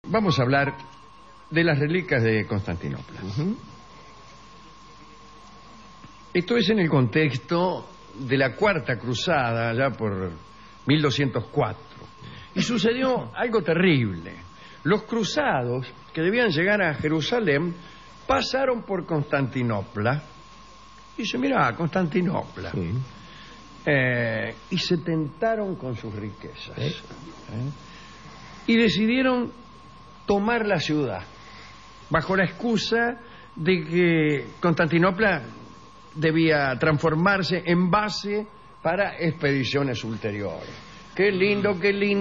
vamos a hablar de las reliquias de Constantinopla. Esto es en el contexto de la Cuarta Cruzada, ya por 1204. Y sucedió algo terrible. Los cruzados que debían llegar a Jerusalén pasaron por Constantinopla. Y dice, mira, Constantinopla. Sí. Y se tentaron con sus riquezas. Y decidieron tomar la ciudad, bajo la excusa de que Constantinopla debía transformarse en base para expediciones ulteriores. Qué lindo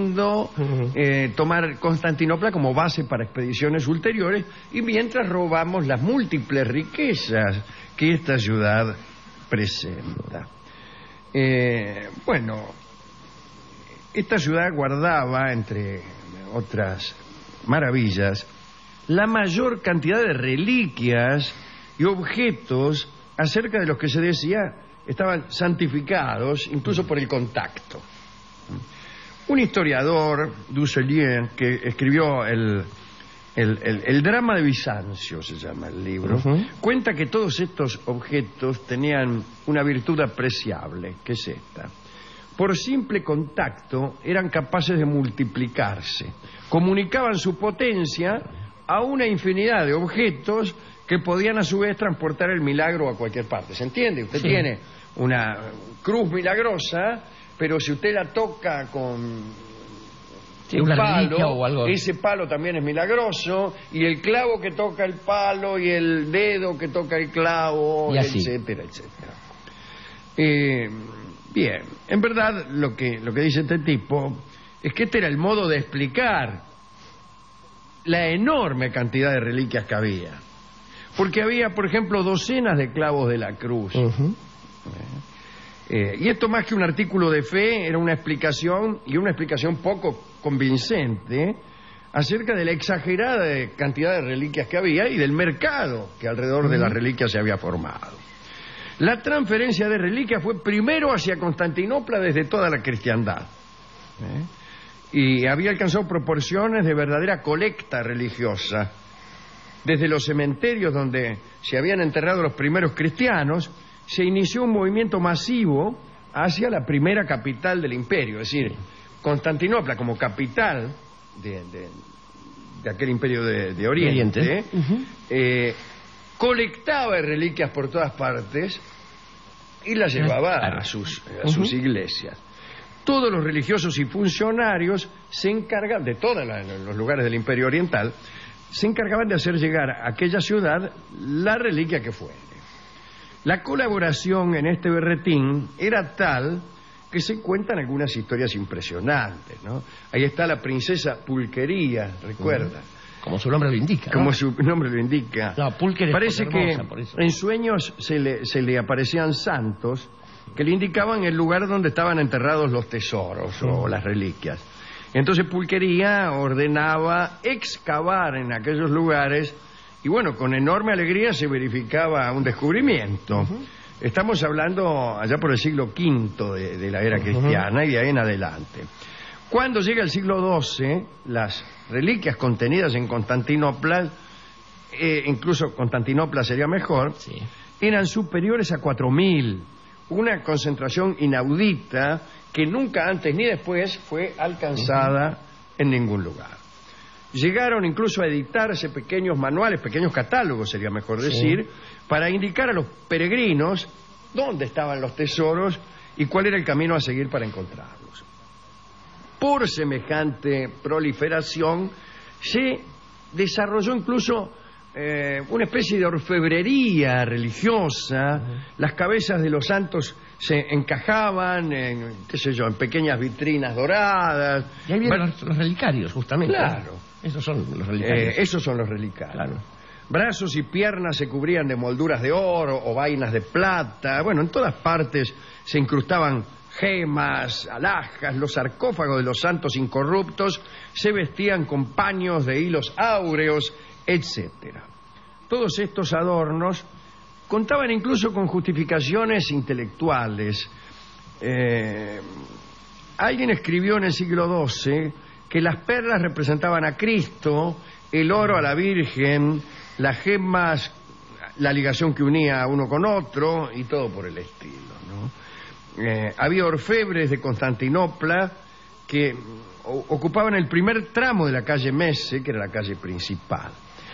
tomar Constantinopla como base para expediciones ulteriores, y mientras robamos las múltiples riquezas que esta ciudad presenta. Bueno, esta ciudad guardaba, entre otras maravillas, la mayor cantidad de reliquias y objetos acerca de los que se decía estaban santificados incluso por el contacto. Un historiador, Dusselier, que escribió el drama de Bizancio, se llama el libro, cuenta que todos estos objetos tenían una virtud apreciable, que es esta. Por simple contacto eran capaces de multiplicarse, comunicaban su potencia a una infinidad de objetos que podían a su vez transportar el milagro a cualquier parte. ¿Se entiende? Usted tiene una cruz milagrosa, pero si usted la toca con un palo, o algo, ese palo también es milagroso, y el clavo que toca el palo, y el dedo que toca el clavo, etcétera, etcétera. Bien, en verdad lo que dice este tipo es que este era el modo de explicar la enorme cantidad de reliquias que había. Porque había, por ejemplo, docenas de clavos de la cruz. Y esto, más que un artículo de fe, era una explicación, y una explicación poco convincente, acerca de la exagerada cantidad de reliquias que había y del mercado que alrededor de las reliquias se había formado. La transferencia de reliquias fue primero hacia Constantinopla desde toda la cristiandad. Y había alcanzado proporciones de verdadera colecta religiosa. Desde los cementerios donde se habían enterrado los primeros cristianos, se inició un movimiento masivo hacia la primera capital del imperio. Es decir, Constantinopla como capital de aquel imperio de Oriente, colectaba reliquias por todas partes y las llevaba a sus iglesias. Todos los religiosos y funcionarios se encargan, de todos los lugares del imperio oriental, se encargaban de hacer llegar a aquella ciudad la reliquia que fuere. La colaboración en este berretín era tal que se cuentan algunas historias impresionantes, ¿no? Ahí está la princesa Pulquería, ¿recuerda? Como su nombre lo indica, ¿no? Como su nombre lo indica. No, Pulquería parece hermosa, que por eso. En sueños se le aparecían santos que le indicaban el lugar donde estaban enterrados los tesoros o las reliquias. Entonces Pulquería ordenaba excavar en aquellos lugares y, bueno, con enorme alegría se verificaba un descubrimiento. Estamos hablando allá por el siglo V de la era cristiana y de ahí en adelante. Cuando llega el siglo XII, las reliquias contenidas en Constantinopla, incluso Constantinopla sería mejor, eran superiores a 4.000. Una concentración inaudita que nunca antes ni después fue alcanzada en ningún lugar. Llegaron incluso a editarse pequeños manuales, pequeños catálogos, sería mejor decir, para indicar a los peregrinos dónde estaban los tesoros y cuál era el camino a seguir para encontrarlos. Por semejante proliferación se desarrolló incluso una especie de orfebrería religiosa. Las cabezas de los santos se encajaban en, en pequeñas vitrinas doradas. Y ahí vienen los relicarios, justamente. Claro. Esos son los relicarios. Esos son los relicarios. Claro. Brazos y piernas se cubrían de molduras de oro o vainas de plata. Bueno, en todas partes se incrustaban gemas, alhajas. Los sarcófagos de los santos incorruptos se vestían con paños de hilos áureos, etcétera. Todos estos adornos contaban incluso con justificaciones intelectuales. Alguien escribió en el siglo XII que las perlas representaban a Cristo, el oro a la Virgen, las gemas, la ligación que unía a uno con otro y todo por el estilo, ¿no? Había orfebres de Constantinopla que ocupaban el primer tramo de la calle Messe, que era la calle principal,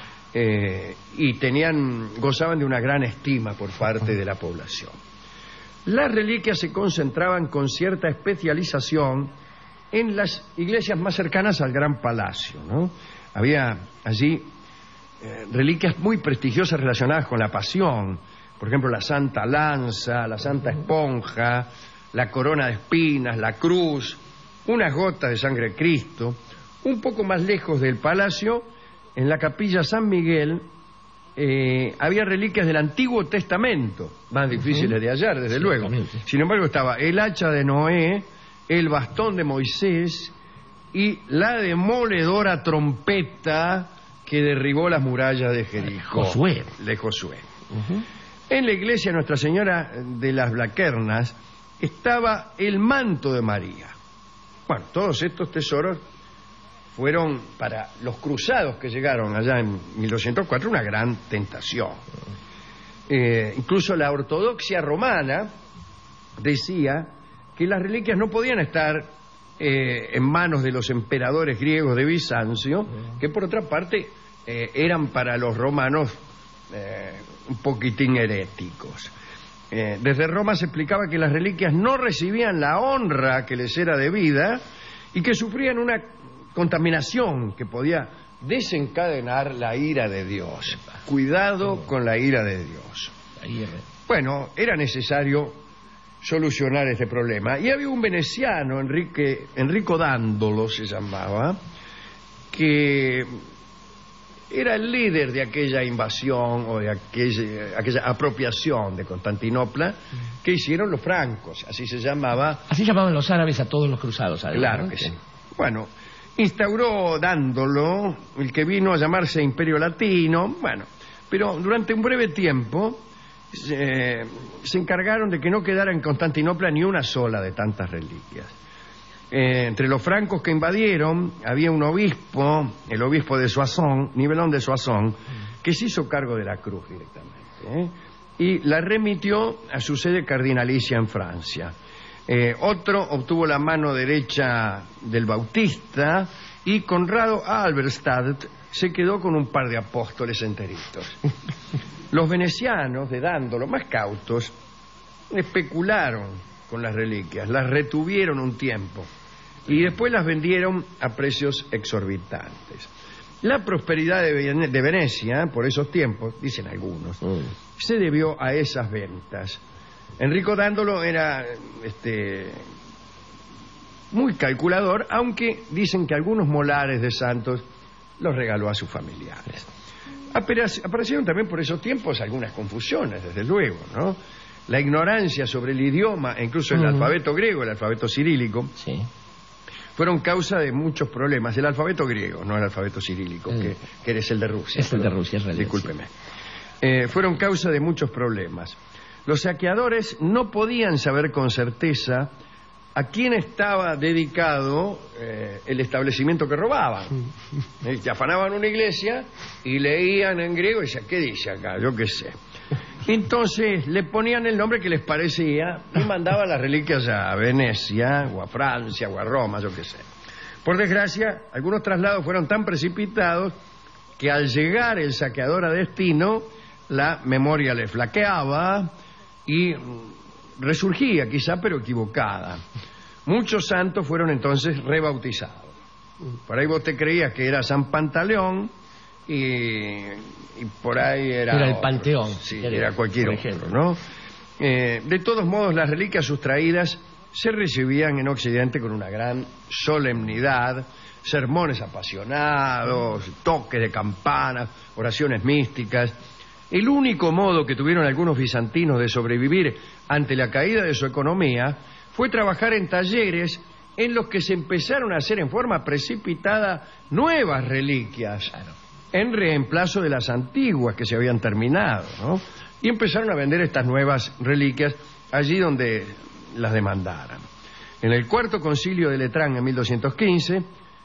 y gozaban de una gran estima por parte de la población. Las reliquias se concentraban con cierta especialización en las iglesias más cercanas al Gran Palacio, ¿no? Había allí reliquias muy prestigiosas relacionadas con la Pasión, por ejemplo, la Santa Lanza, la Santa Esponja, la corona de espinas, la cruz, unas gotas de sangre de Cristo. Un poco más lejos del palacio, en la capilla San Miguel, había reliquias del Antiguo Testamento, más difíciles de hallar, desde luego. Sin embargo, estaba el hacha de Noé, el bastón de Moisés y la demoledora trompeta que derribó las murallas de Jericó. De Josué. En la iglesia Nuestra Señora de las Blaquernas estaba el manto de María. Bueno, todos estos tesoros fueron para los cruzados que llegaron allá en 1204 una gran tentación. Incluso la ortodoxia romana decía que las reliquias no podían estar en manos de los emperadores griegos de Bizancio, que por otra parte eran para los romanos un poquitín heréticos. Desde Roma se explicaba que las reliquias no recibían la honra que les era debida y que sufrían una contaminación que podía desencadenar la ira de Dios. Cuidado con la ira de Dios. Bueno, era necesario solucionar este problema. Y había un veneciano, Enrico Dandolo se llamaba, que era el líder de aquella invasión o de aquella apropiación de Constantinopla que hicieron los francos, así se llamaba. Así llamaban los árabes a todos los cruzados, ¿sabes? Claro que sí. Bueno, instauró Dandolo el que vino a llamarse Imperio Latino, bueno, pero durante un breve tiempo se encargaron de que no quedara en Constantinopla ni una sola de tantas reliquias. Entre los francos que invadieron había un obispo, el obispo de Soissons, Nivelón de Soissons, que se hizo cargo de la cruz directamente, y la remitió a su sede cardinalicia en Francia. Otro obtuvo la mano derecha del Bautista y Conrado Halberstadt se quedó con un par de apóstoles enteritos. Los venecianos de Dándolo, más cautos, especularon con las reliquias, las retuvieron un tiempo y después las vendieron a precios exorbitantes. La prosperidad de Venecia por esos tiempos, dicen algunos, se debió a esas ventas. Enrico Dándolo era muy calculador, aunque dicen que algunos molares de santos los regaló a sus familiares. Aparecieron también por esos tiempos algunas confusiones, desde luego, ¿no? La ignorancia sobre el idioma e incluso el alfabeto griego, el alfabeto cirílico, fueron causa de muchos problemas. El alfabeto griego, no el alfabeto cirílico, que eres el de Rusia. Es el de Rusia, en realidad. Discúlpeme. Fueron causa de muchos problemas. Los saqueadores no podían saber con certeza a quién estaba dedicado el establecimiento que robaban. Que afanaban una iglesia y leían en griego y decían, ¿qué dice acá? Yo qué sé. Entonces le ponían el nombre que les parecía y mandaban las reliquias a Venecia o a Francia o a Roma, yo qué sé. Por desgracia, algunos traslados fueron tan precipitados que al llegar el saqueador a destino, la memoria le flaqueaba y resurgía quizá, pero equivocada. Muchos santos fueron entonces rebautizados. Por ahí vos te creías que era San Pantaleón y por ahí era el Panteón. Sí, era cualquier otro, ¿no? De todos modos, las reliquias sustraídas se recibían en Occidente con una gran solemnidad, sermones apasionados, toques de campanas, oraciones místicas. El único modo que tuvieron algunos bizantinos de sobrevivir ante la caída de su economía fue trabajar en talleres en los que se empezaron a hacer en forma precipitada nuevas reliquias, en reemplazo de las antiguas que se habían terminado, ¿no? Y empezaron a vender estas nuevas reliquias allí donde las demandaran. En el Cuarto Concilio de Letrán, en 1215,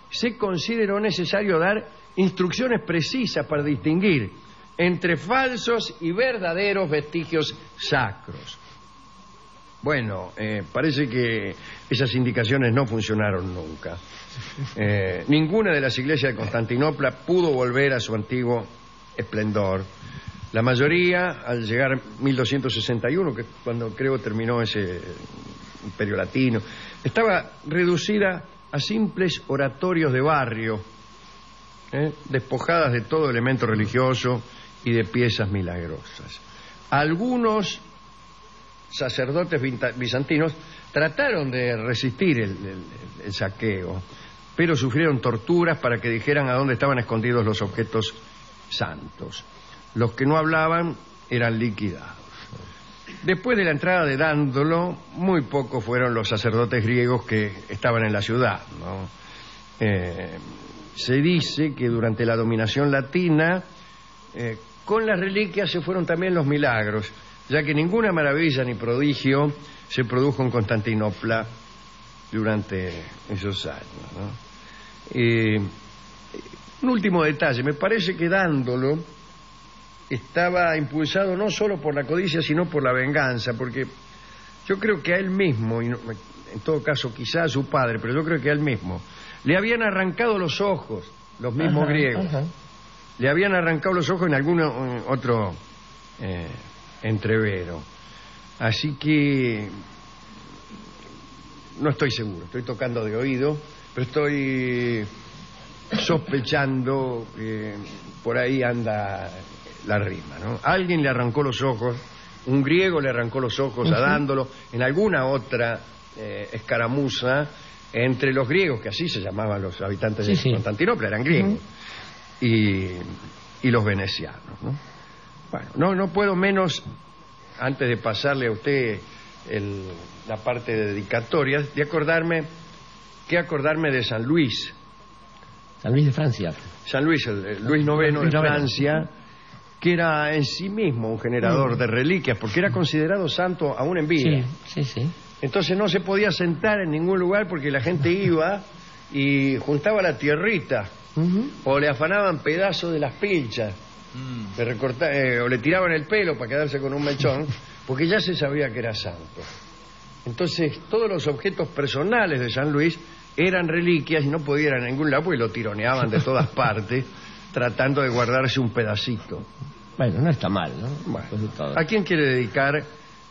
se consideró necesario dar instrucciones precisas para distinguir entre falsos y verdaderos vestigios sacros. Bueno, parece que esas indicaciones no funcionaron nunca. Ninguna de las iglesias de Constantinopla pudo volver a su antiguo esplendor. La mayoría, al llegar 1261, que es cuando creo terminó ese imperio latino, estaba reducida a simples oratorios de barrio, despojadas de todo elemento religioso y de piezas milagrosas. Algunos sacerdotes bizantinos trataron de resistir el saqueo, pero sufrieron torturas para que dijeran a dónde estaban escondidos los objetos santos. Los que no hablaban eran liquidados. Después de la entrada de Dándolo, muy pocos fueron los sacerdotes griegos que estaban en la ciudad, ¿no? Se dice que durante la dominación latina, con las reliquias se fueron también los milagros, ya que ninguna maravilla ni prodigio se produjo en Constantinopla durante esos años, ¿no? Un último detalle, me parece que Dándolo estaba impulsado no solo por la codicia, sino por la venganza, porque yo creo que a él mismo, y no, en todo caso quizá a su padre, pero yo creo que a él mismo, le habían arrancado los ojos, los mismos griegos. Le habían arrancado los ojos en algún otro entrevero. Así que no estoy seguro, estoy tocando de oído, pero estoy sospechando que por ahí anda la rima, ¿no? Alguien le arrancó los ojos, un griego le arrancó los ojos a Dándolo en alguna otra escaramuza entre los griegos, que así se llamaban los habitantes de Constantinopla, eran griegos, y los venecianos, ¿no? Bueno, no puedo menos, antes de pasarle a usted la parte de dedicatorias, de acordarme de San Luis. San Luis de Francia. San Luis, Luis IX de Francia, que era en sí mismo un generador de reliquias, porque era considerado santo aún en vida. Sí. Entonces no se podía sentar en ningún lugar porque la gente iba y juntaba la tierrita, o le afanaban pedazos de las pilchas, o le tiraban el pelo para quedarse con un mechón, porque ya se sabía que era santo. Entonces todos los objetos personales de San Luis eran reliquias y no podían ir a ningún lado porque lo tironeaban de todas partes tratando de guardarse un pedacito. Bueno, no está mal, ¿no? Bueno, ¿a quién quiere dedicar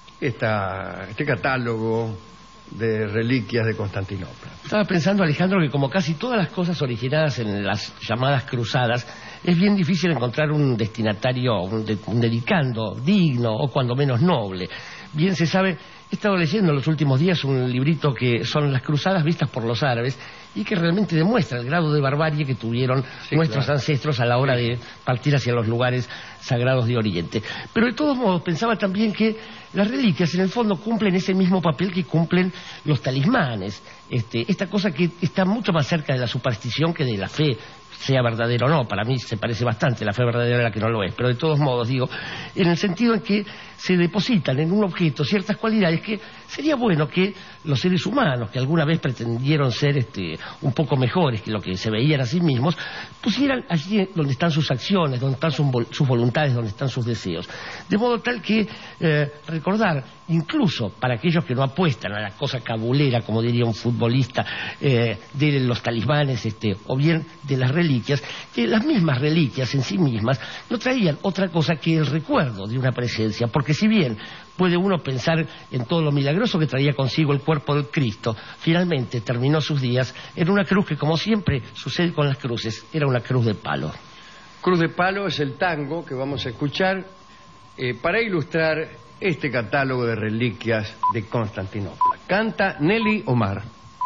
este catálogo de reliquias de Constantinopla? Estaba pensando, Alejandro, que como casi todas las cosas originadas en las llamadas cruzadas, es bien difícil encontrar un destinatario, un dedicando digno o cuando menos noble. Bien se sabe, he estado leyendo en los últimos días un librito que son las cruzadas vistas por los árabes y que realmente demuestra el grado de barbarie que tuvieron nuestros ancestros a la hora de partir hacia los lugares sagrados de Oriente. Pero de todos modos pensaba también que las reliquias en el fondo cumplen ese mismo papel que cumplen los talismanes, esta cosa que está mucho más cerca de la superstición que de la fe, sea verdadero o no. Para mí se parece bastante la fe verdadera a la que no lo es, pero de todos modos digo, en el sentido en que se depositan en un objeto ciertas cualidades que sería bueno que los seres humanos, que alguna vez pretendieron ser un poco mejores que lo que se veían a sí mismos, pusieran allí donde están sus acciones, donde están sus voluntades, donde están sus deseos. De modo tal que recordar, incluso para aquellos que no apuestan a la cosa cabulera, como diría un futbolista, de los talismanes o bien de las reliquias, que las mismas reliquias en sí mismas no traían otra cosa que el recuerdo de una presencia, porque si bien puede uno pensar en todo lo milagroso que traía consigo el cuerpo del Cristo, finalmente terminó sus días en una cruz que, como siempre sucede con las cruces, era una cruz de palo. Cruz de palo es el tango que vamos a escuchar para ilustrar este catálogo de reliquias de Constantinopla. Canta Nelly Omar.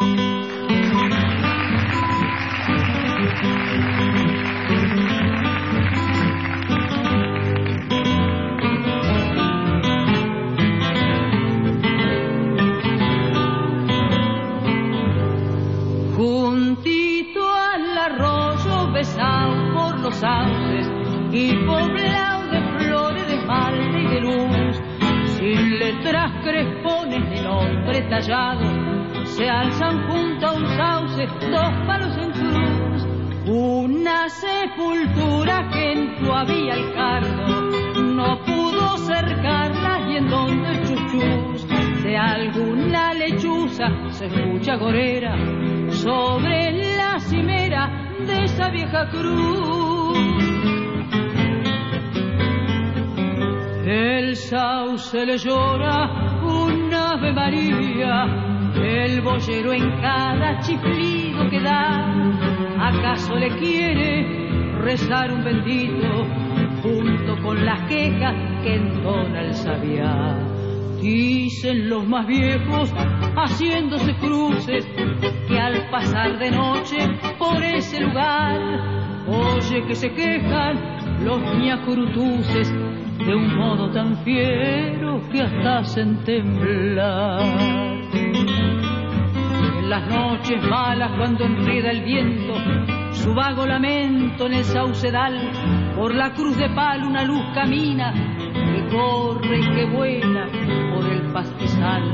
Por los Andes y poblado de flores de esmalte y de luz, sin letras crespones de nombre tallado, se alzan junto a un sauce, dos palos en cruz. Una sepultura que en tu había el cardo, no pudo cercarla y en donde el chuchús de alguna lechuza se escucha gorera sobre la cimera de esa vieja cruz. El sauce le llora una Ave María, el boyero en cada chiflido que da. ¿Acaso le quiere rezar un bendito junto con las quejas que entona el sabiá? Dicen los más viejos haciéndose cruces que al pasar de noche por ese lugar oye que se quejan los ñacurutuces de un modo tan fiero que hasta hacen temblar. En las noches malas cuando enreda el viento su vago lamento en el saucedal, por la cruz de palo una luz camina que corre y que vuela por el pastizal.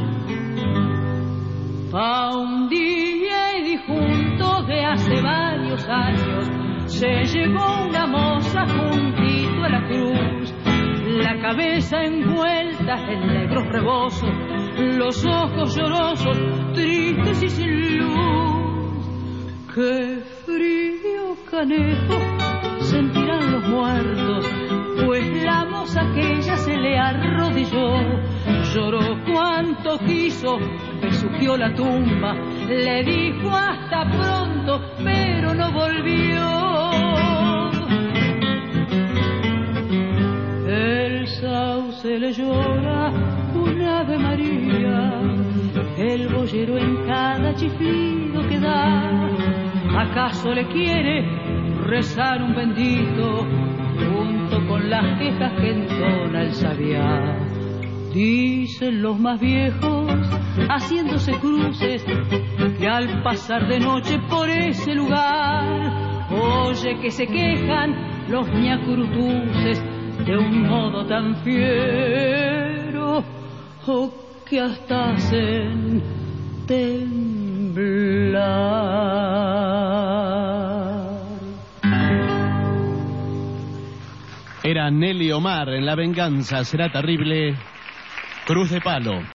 Pa' un día y disjunto de hace varios años se llegó una moza juntito a la cruz, la cabeza envuelta en negros rebozos, los ojos llorosos, tristes y sin luz. ¡Qué frío, canejo, sentirán los muertos! Pues la moza aquella se le arrodilló, lloró cuanto quiso, besuqueó la tumba, le dijo hasta pronto, pero no volvió. El sauce le llora una Ave María, el boyero en cada chiflido que da. ¿Acaso le quiere rezar un bendito junto con las quejas que entona el sabiá? Dicen los más viejos haciéndose cruces que al pasar de noche por ese lugar oye que se quejan los ñacurutuces de un modo tan fiero que hasta hacen temblar. Era Nelly Omar en La venganza será terrible, Cruz de Palo.